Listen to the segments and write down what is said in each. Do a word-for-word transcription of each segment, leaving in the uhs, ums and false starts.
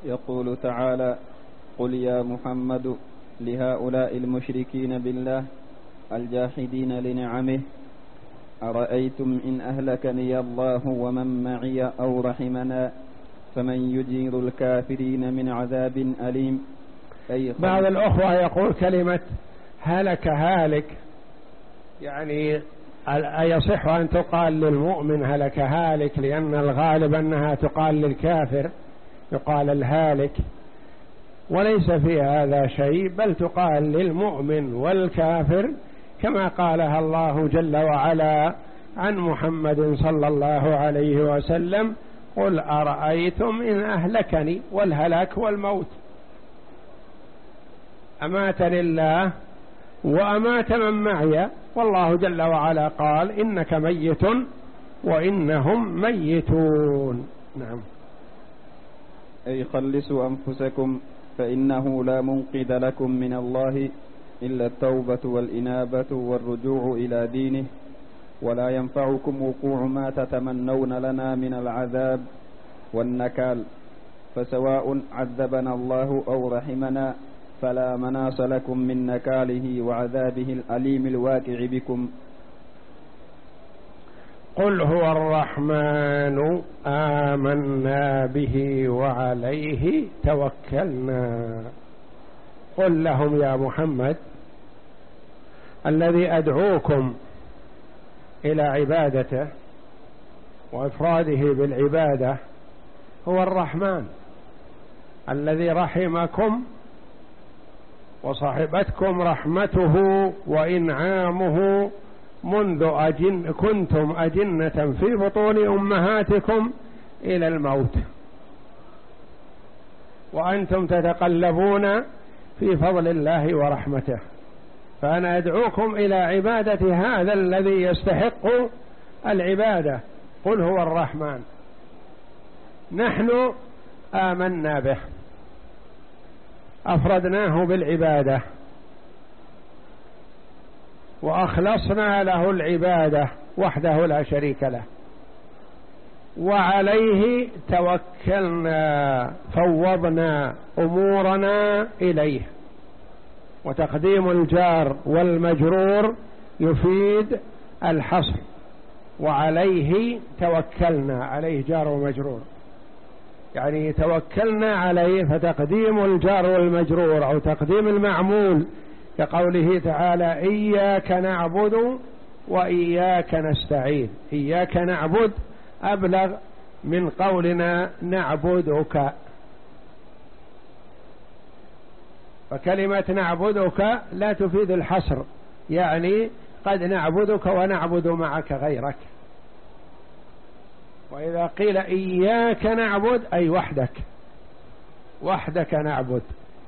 يقول تعالى: قل يا محمد لهؤلاء المشركين بالله الجاحدين لنعمه أرأيتم إن أهلكني الله ومن معي أو رحمنا فمن يجير الكافرين من عذاب أليم. أي بعض الأخوة يقول كلمة هلك هالك، يعني أيصح أن تقال للمؤمن هلك هالك؟ لأن الغالب أنها تقال للكافر، يقال الهالك، وليس في هذا شيء، بل تقال للمؤمن والكافر كما قالها الله جل وعلا عن محمد صلى الله عليه وسلم: قل أرأيتم إن أهلكني، والهلاك والموت، أماتني الله وأمات من معي، والله جل وعلا قال: إنك ميت وإنهم ميتون. نعم. أي خلصوا أنفسكم فإنه لا منقذ لكم من الله إلا التوبة والإنابة والرجوع إلى دينه، ولا ينفعكم وقوع ما تتمنون لنا من العذاب والنكال، فسواء عذبنا الله أو رحمنا فلا مناص لكم من نكاله وعذابه الأليم الواقع بكم. قل هو الرحمن آمنا به وعليه توكلنا. قل لهم يا محمد: الذي أدعوكم إلى عبادته وإفراده بالعبادة هو الرحمن الذي رحمكم وصاحبتكم رحمته وإنعامه منذ أجن كنتم أجنة في بطون أمهاتكم إلى الموت، وأنتم تتقلبون في فضل الله ورحمته. فأنا أدعوكم إلى عبادة هذا الذي يستحق العبادة. قل هو الرحمن، نحن آمنا به، أفردناه بالعبادة وأخلصنا له العبادة وحده لا شريك له، وعليه توكلنا، فوضنا أمورنا إليه. وتقديم الجار والمجرور يفيد الحصر، وعليه توكلنا، عليه جار ومجرور، يعني توكلنا عليه، فتقديم الجار والمجرور أو تقديم المعمول كقوله تعالى: إياك نعبد وإياك نستعين. إياك نعبد أبلغ من قولنا نعبدك، فكلمة نعبدك لا تفيد الحصر، يعني قد نعبدك ونعبد معك غيرك. وإذا قيل إياك نعبد أي وحدك، وحدك نعبد.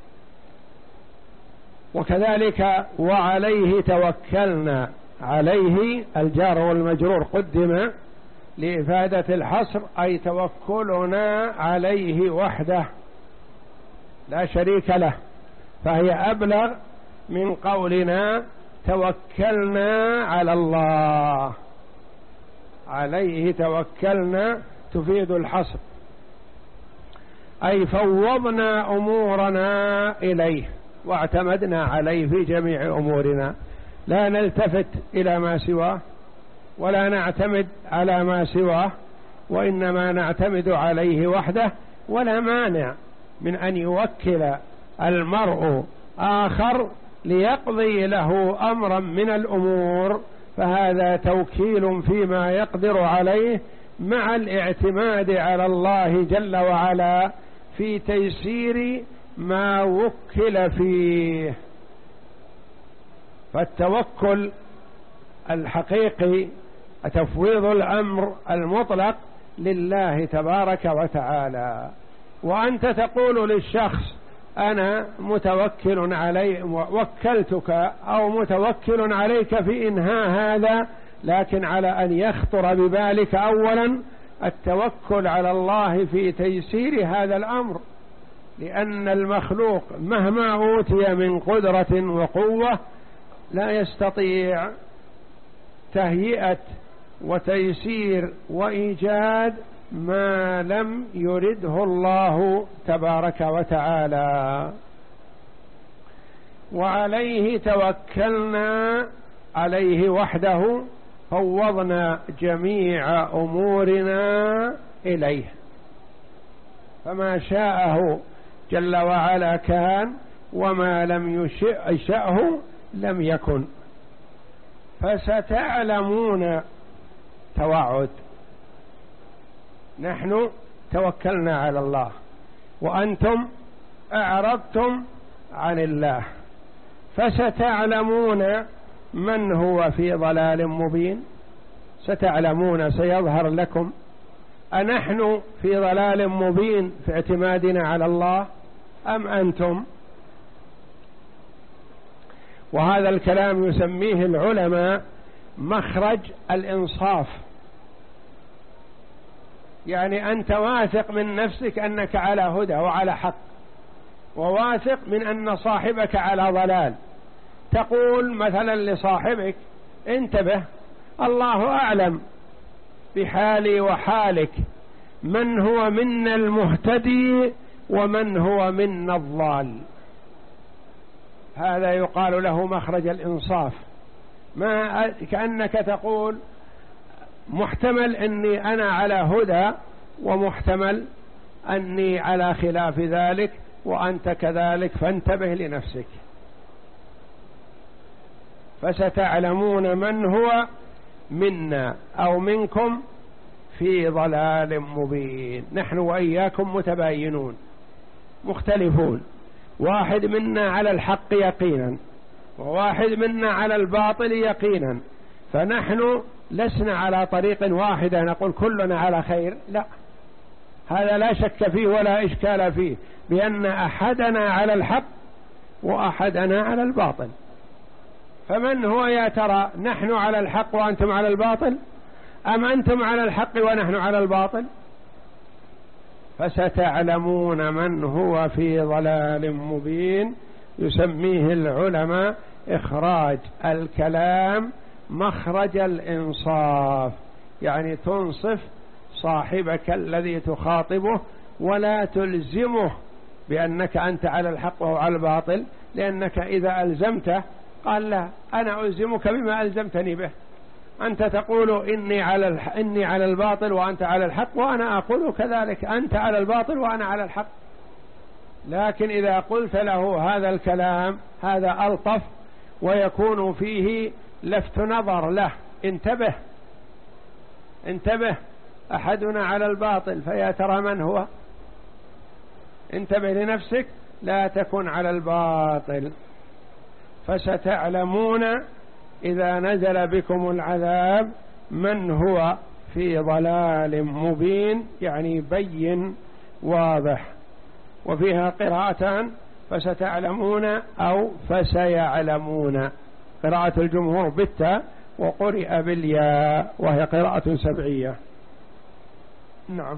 وكذلك وعليه توكلنا، عليه الجار والمجرور قدم لإفادة الحصر، أي توكلنا عليه وحده لا شريك له، فهي أبلغ من قولنا توكلنا على الله. عليه توكلنا تفيد الحصر، أي فوضنا أمورنا إليه واعتمدنا عليه في جميع أمورنا، لا نلتفت إلى ما سواه ولا نعتمد على ما سواه، وإنما نعتمد عليه وحده. ولا مانع من أن يوكل المرء آخر ليقضي له أمرا من الأمور، فهذا توكيل فيما يقدر عليه مع الاعتماد على الله جل وعلا في تيسير ما وكل فيه. فالتوكل الحقيقي تفويض الأمر المطلق لله تبارك وتعالى. وأنت تقول للشخص: أنا متوكل علي وكلتك أو متوكل عليك في إنهاء هذا، لكن على أن يخطر ببالك أولا التوكل على الله في تيسير هذا الأمر، لأن المخلوق مهما أوتي من قدرة وقوة لا يستطيع تهيئة وتيسير وإيجاد ما لم يرده الله تبارك وتعالى. وعليه توكلنا، عليه وحده فوضنا جميع أمورنا إليه، فما شاءه جل وعلا كان، وما لم يشأه لم يكن. فستعلمون توعد، نحن توكلنا على الله وأنتم أعرضتم عن الله، فستعلمون من هو في ضلال مبين. ستعلمون، سيظهر لكم أنحن في ضلال مبين في اعتمادنا على الله أم أنتم. وهذا الكلام يسميه العلماء مخرج الإنصاف، يعني أنت واثق من نفسك أنك على هدى وعلى حق، وواثق من أن صاحبك على ضلال، تقول مثلا لصاحبك انتبه، الله أعلم بحالي وحالك، من هو منا المهتدي ومن هو منا الضال. هذا يقال له مخرج الإنصاف، ما كأنك تقول محتمل أني أنا على هدى، ومحتمل أني على خلاف ذلك وأنت كذلك، فانتبه لنفسك. فستعلمون من هو منا أو منكم في ضلال مبين. نحن وإياكم متباينون مختلفون، واحد منا على الحق يقينا وواحد منا على الباطل يقينا، فنحن لسنا على طريق واحدة نقول كلنا على خير، لا، هذا لا شك فيه ولا إشكال فيه، بأن أحدنا على الحق وأحدنا على الباطل. فمن هو يا ترى، نحن على الحق وأنتم على الباطل، أم أنتم على الحق ونحن على الباطل؟ فستعلمون من هو في ضلال مبين. يسميه العلماء إخراج الكلام مخرج الإنصاف، يعني تنصف صاحبك الذي تخاطبه ولا تلزمه بأنك أنت على الحق وهو على الباطل، لأنك إذا ألزمته قال لا، أنا ألزمك بما ألزمتني به. أنت تقول إني على الح... إني على الباطل وأنت على الحق، وأنا أقول كذلك، أنت على الباطل وأنا على الحق. لكن إذا قلت له هذا الكلام هذا ألطف، ويكون فيه لفت نظر له، انتبه انتبه أحدنا على الباطل، فيا ترى من هو، انتبه لنفسك، لا تكن على الباطل. فستعلمون إذا نزل بكم العذاب من هو في ضلال مبين، يعني بين واضح. وفيها قراءتان، فستعلمون أو فسيعلمون، قراءة الجمهور بالتاء وقرئ بالياء، وهي قراءة سبعية. نعم.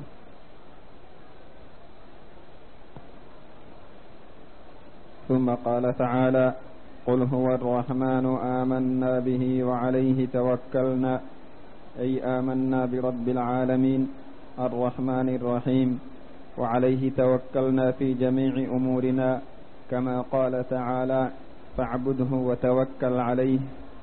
ثم قال تعالى: قل هو الرحمن آمنا به وعليه توكلنا، أي آمنا برب العالمين الرحمن الرحيم، وعليه توكلنا في جميع أمورنا، كما قال تعالى: فاعبده وتوكل عليه.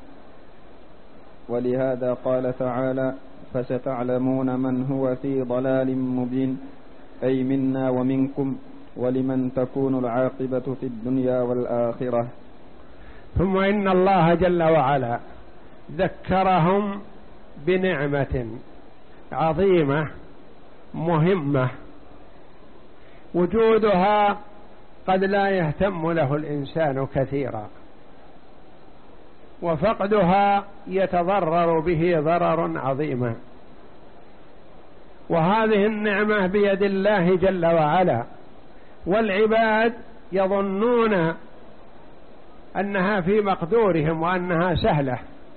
ولهذا قال تعالى: فستعلمون من هو في ضلال مبين، أي منا ومنكم، ولمن تكون العاقبة في الدنيا والآخرة. ثم إن الله جل وعلا ذكرهم بنعمة عظيمة مهمة وجودها قد لا يهتم له الإنسان كثيرا، وفقدها يتضرر به ضررا عظيما. وهذه النعمة بيد الله جل وعلا، والعباد يظنون أنها في مقدورهم وأنها سهلة.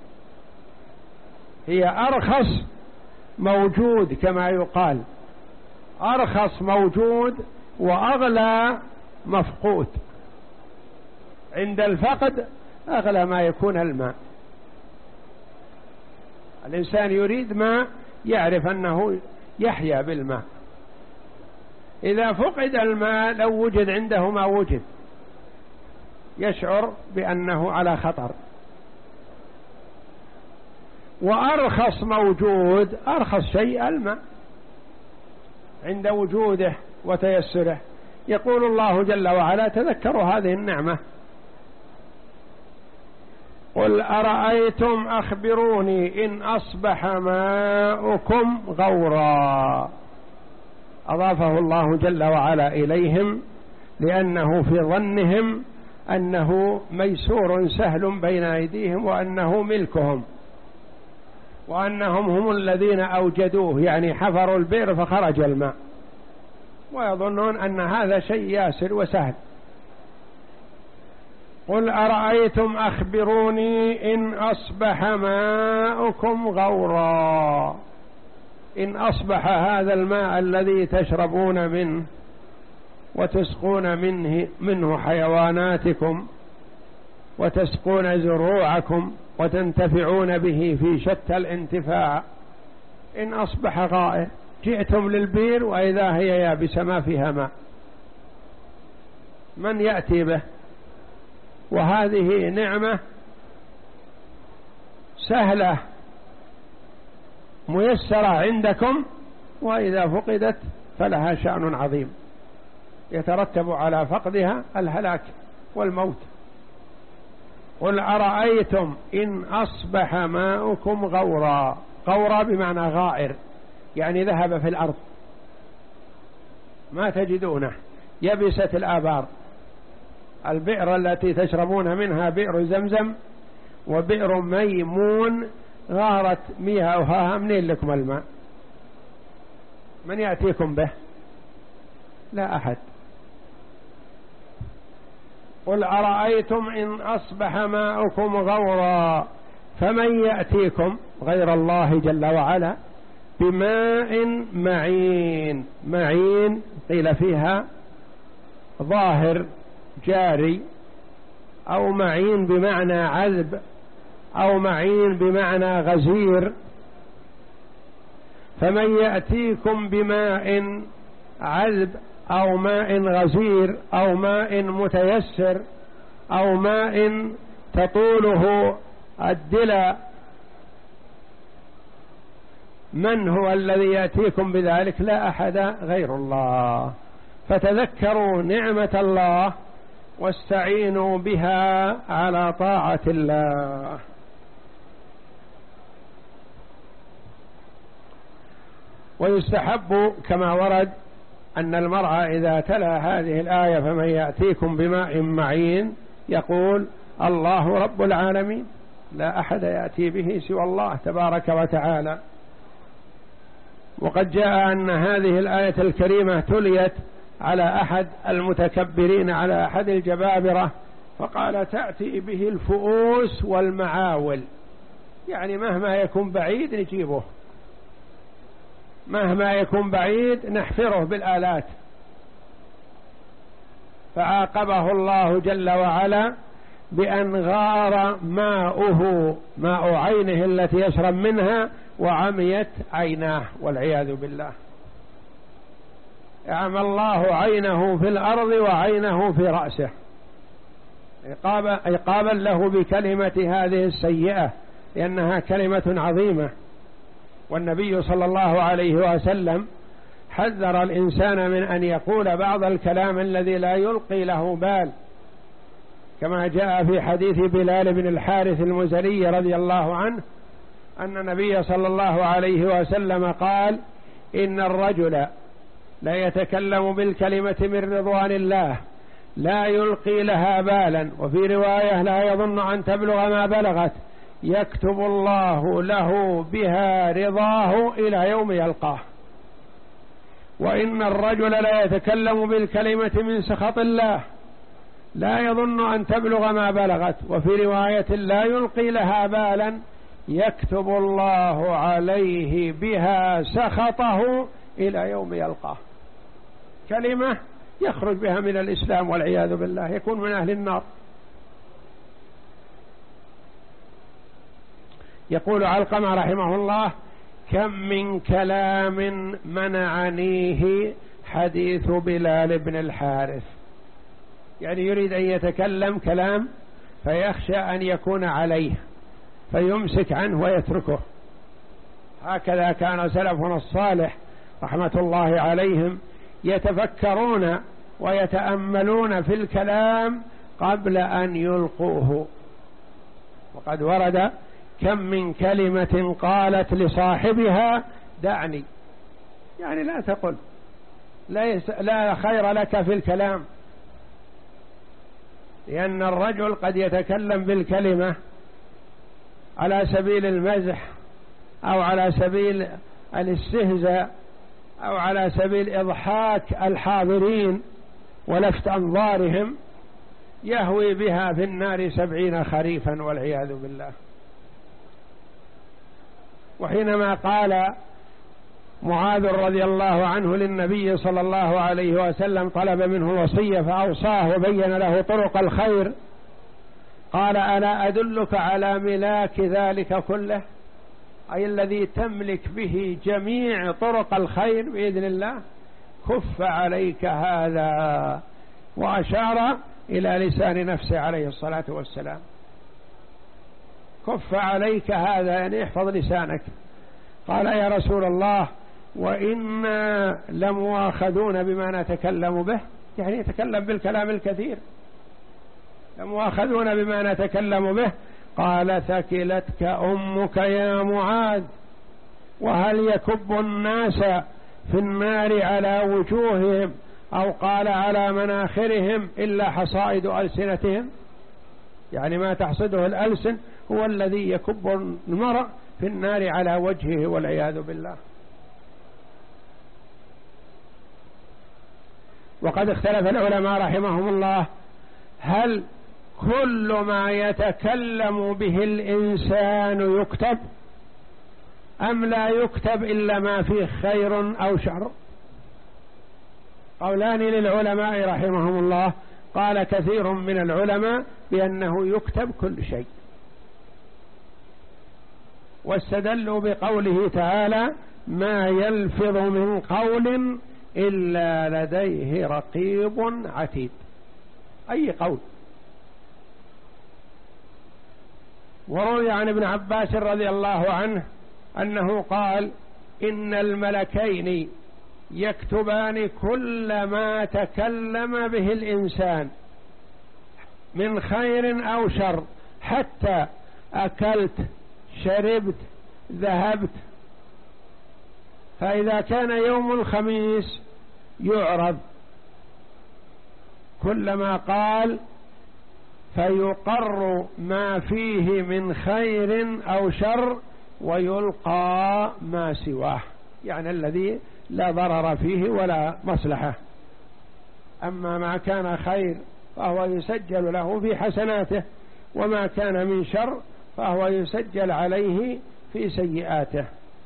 هي أرخص موجود، كما يقال أرخص موجود وأغلى مفقود. عند الفقد أغلى ما يكون الماء. الإنسان يريد ماء، يعرف أنه يحيا بالماء. إذا فقد الماء لو وجد عنده ما وجد يشعر بأنه على خطر. وأرخص موجود، أرخص شيء الماء عند وجوده وتيسره. يقول الله جل وعلا: تذكروا هذه النعمة. قل أرأيتم أخبروني إن أصبح ماؤكم غورا. أضافه الله جل وعلا إليهم لأنه في ظنهم أنه ميسور سهل بين أيديهم وأنه ملكهم وأنهم هم الذين أوجدوه، يعني حفروا البئر فخرج الماء، ويظنون أن هذا شيء ياسر وسهل. قل أرأيتم أخبروني إن أصبح ماؤكم غورا. إن أصبح هذا الماء الذي تشربون منه وتسقون منه, منه حيواناتكم وتسقون زروعكم وتنتفعون به في شتى الانتفاع، إن أصبح غائر، جئتم للبير وإذا هي يابسة ما فيها ماء، من يأتي به؟ وهذه نعمة سهلة ميسرة عندكم، وإذا فقدت فلها شأن عظيم يترتب على فقدها الهلاك والموت. قل أرأيتم إن أصبح ماؤكم غورا. غورا بمعنى غائر، يعني ذهب في الأرض ما تجدونه، يبست الآبار. البئر التي تشربون منها بئر زمزم وبئر ميمون غارت مياهها، منين لكم الماء؟ من يأتيكم به؟ لا أحد. قل أرأيتم إن أصبح ماؤكم غورا فمن يأتيكم غير الله جل وعلا بماء معين. معين قيل فيها ظاهر جاري، أو معين بمعنى عذب، أو معين بمعنى غزير. فمن يأتيكم بماء عذب أو ماء غزير أو ماء متيسر أو ماء تطوله الدلى، من هو الذي يأتيكم بذلك؟ لا أحد غير الله. فتذكروا نعمة الله واستعينوا بها على طاعة الله. ويستحب كما ورد أن المرء إذا تلا هذه الآية فمن يأتيكم بماء معين يقول الله رب العالمين، لا أحد يأتي به سوى الله تبارك وتعالى. وقد جاء أن هذه الآية الكريمة تليت على أحد المتكبرين، على أحد الجبابرة، فقال تأتي به الفؤوس والمعاول، يعني مهما يكون بعيد نجيبه، مهما يكون بعيد نحفره بالآلات. فعاقبه الله جل وعلا بأن غار ماؤه، ماء عينه التي يشرب منها، وعميت عيناه والعياذ بالله. أعمى الله عينه في الأرض وعينه في رأسه عقابا له بكلمة هذه السيئة، لأنها كلمة عظيمة. والنبي صلى الله عليه وسلم حذر الإنسان من أن يقول بعض الكلام الذي لا يلقي له بال، كما جاء في حديث بلال بن الحارث المزني رضي الله عنه أن النبي صلى الله عليه وسلم قال إن الرجل لا يتكلم بالكلمة من رضوان الله لا يلقي لها بالا، وفي رواية لا يظن أن تبلغ ما بلغت، يكتب الله له بها رضاه إلى يوم يلقاه. وإن الرجل لا يتكلم بالكلمة من سخط الله لا يظن أن تبلغ ما بلغت، وفي رواية لا يلقي لها بالا، يكتب الله عليه بها سخطه إلى يوم يلقاه. كلمة يخرج بها من الإسلام والعياذ بالله، يكون من أهل النار. يقول علقمة رحمه الله كم من كلام منعنيه حديث بلال بن الحارث، يعني يريد أن يتكلم كلام فيخشى أن يكون عليه فيمسك عنه ويتركه. هكذا كان سلفنا الصالح رحمة الله عليهم يتفكرون ويتأملون في الكلام قبل أن يلقوه. وقد ورد كم من كلمة قالت لصاحبها دعني، يعني لا تقل، ليس لا خير لك في الكلام، لأن الرجل قد يتكلم بالكلمة على سبيل المزح أو على سبيل الاستهزاء أو على سبيل إضحاك الحاضرين ولفت أنظارهم، يهوي بها في النار سبعين خريفا والعياذ بالله. وحينما قال معاذ رضي الله عنه للنبي صلى الله عليه وسلم، طلب منه الوصية فأوصاه وبين له طرق الخير، قال ألا أدلك على ملاك ذلك كله، أي الذي تملك به جميع طرق الخير بإذن الله، كف عليك هذا، وأشار إلى لسان نفسه عليه الصلاة والسلام، كف عليك هذا يعني احفظ لسانك. قال يا رسول الله وإنا لمؤاخذون بما نتكلم به، يعني يتكلم بالكلام الكثير، لمؤاخذون بما نتكلم به. قال ثكلتك أمك يا معاذ، وهل يكب الناس في النار على وجوههم أو قال على مناخرهم إلا حصائد ألسنتهم، يعني ما تحصده الألسن هو الذي يكب المرء في النار على وجهه والعياذ بالله. وقد اختلف العلماء رحمهم الله، هل كل ما يتكلم به الإنسان يكتب أم لا يكتب إلا ما فيه خير أو شر؟ قولان للعلماء رحمهم الله. قال كثير من العلماء بأنه يكتب كل شيء، واستدلوا بقوله تعالى ما يلفظ من قول إلا لديه رقيب عتيد، أي قول. وروي عن ابن عباس رضي الله عنه أنه قال إن الملكين يكتبان كل ما تكلم به الإنسان من خير أو شر، حتى أكلت شربت ذهبت. فإذا كان يوم الخميس يعرض كل ما قال فيقر ما فيه من خير أو شر ويلقى ما سواه، يعني الذي لا ضرر فيه ولا مصلحة. أما ما كان خير فهو يسجل له في حسناته، وما كان من شر فهو يسجل عليه في سيئاته.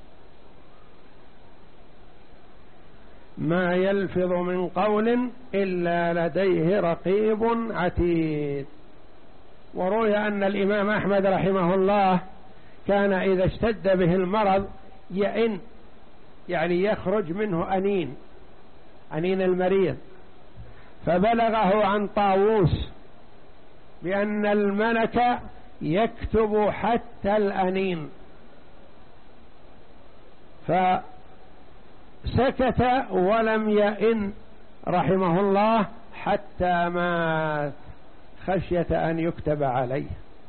ما يلفظ من قول إلا لديه رقيب عتيد. وروي أن الإمام أحمد رحمه الله كان إذا اشتد به المرض يئن، يعني يخرج منه أنين، أنين المريض، فبلغه عن طاووس بأن الملك يكتب حتى الأنين، فسكت ولم يئن رحمه الله حتى مات خشية أن يكتب عليه.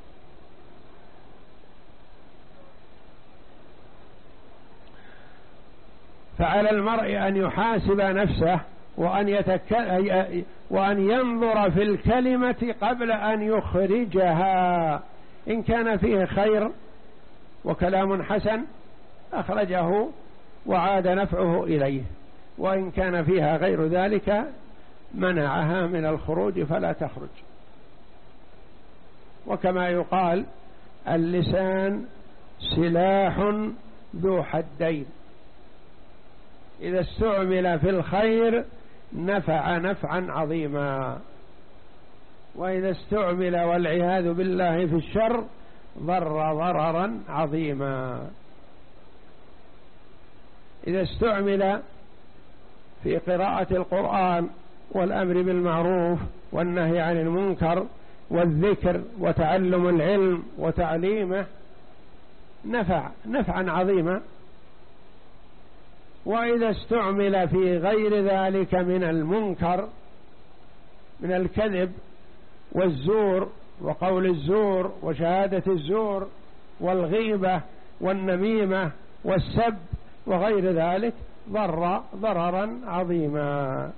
فعلى المرء أن يحاسب نفسه وأن, يتك... وأن ينظر في الكلمة قبل أن يخرجها، إن كان فيه خير وكلام حسن أخرجه وعاد نفعه إليه، وإن كان فيها غير ذلك منعها من الخروج فلا تخرج. وكما يقال اللسان سلاح ذو حدين، إذا استعمل في الخير نفع نفعا عظيما، وإذا استعمل والعياذ بالله في الشر ضر ضررا عظيما. إذا استعمل في قراءة القرآن والأمر بالمعروف والنهي عن المنكر والذكر وتعلم العلم وتعليمه نفع نفعا عظيما. وإذا استعمل في غير ذلك من المنكر من الكذب والزور وقول الزور وشهادة الزور والغيبة والنميمة والسب وغير ذلك ضر ضررا عظيما.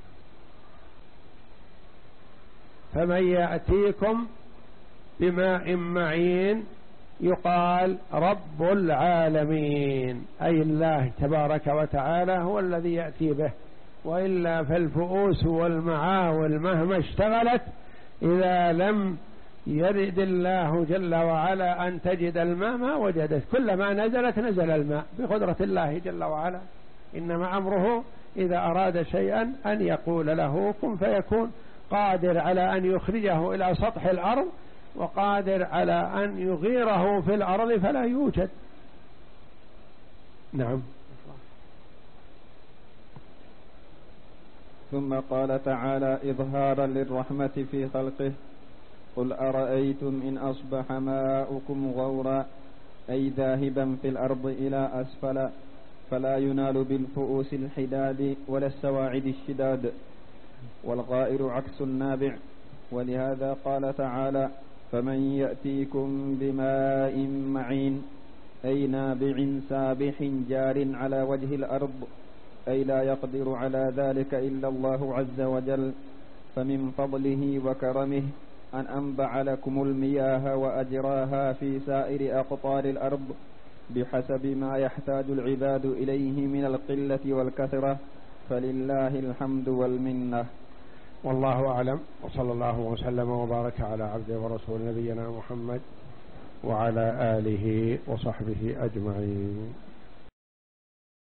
فمن يأتيكم بماء معين يقال رب العالمين، أي الله تبارك وتعالى هو الذي يأتي به، وإلا فالفؤوس والمعاول مهما اشتغلت إذا لم يرد الله جل وعلا أن تجد الماء ما وجدت، كلما نزلت نزل الماء بقدرة الله جل وعلا. إنما أمره إذا أراد شيئا أن يقول له كن فيكون، قادر على أن يخرجه إلى سطح الأرض وقادر على أن يغيره في الأرض فلا يوجد. نعم. ثم قال تعالى إظهارا للرحمة في خلقه: قل أرأيتم إن أصبح ماؤكم غورا أي ذاهبا في الأرض إلى أسفل فلا ينال بالفؤوس الحداد ولا السواعد الشداد، والغائر عكس النابع. ولهذا قال تعالى: فمن يأتيكم بماء معين أي نابع سابح جار على وجه الأرض، أي لا يقدر على ذلك إلا الله عز وجل، فمن فضله وكرمه أن أنبع لكم المياه وأجراها في سائر أقطار الأرض بحسب ما يحتاج العباد إليه من القلة والكثرة، فلله الحمد والمنة. والله أعلم، وصلى الله وسلم وبارك على عبده ورسول نبينا محمد وعلى آله وصحبه أجمعين.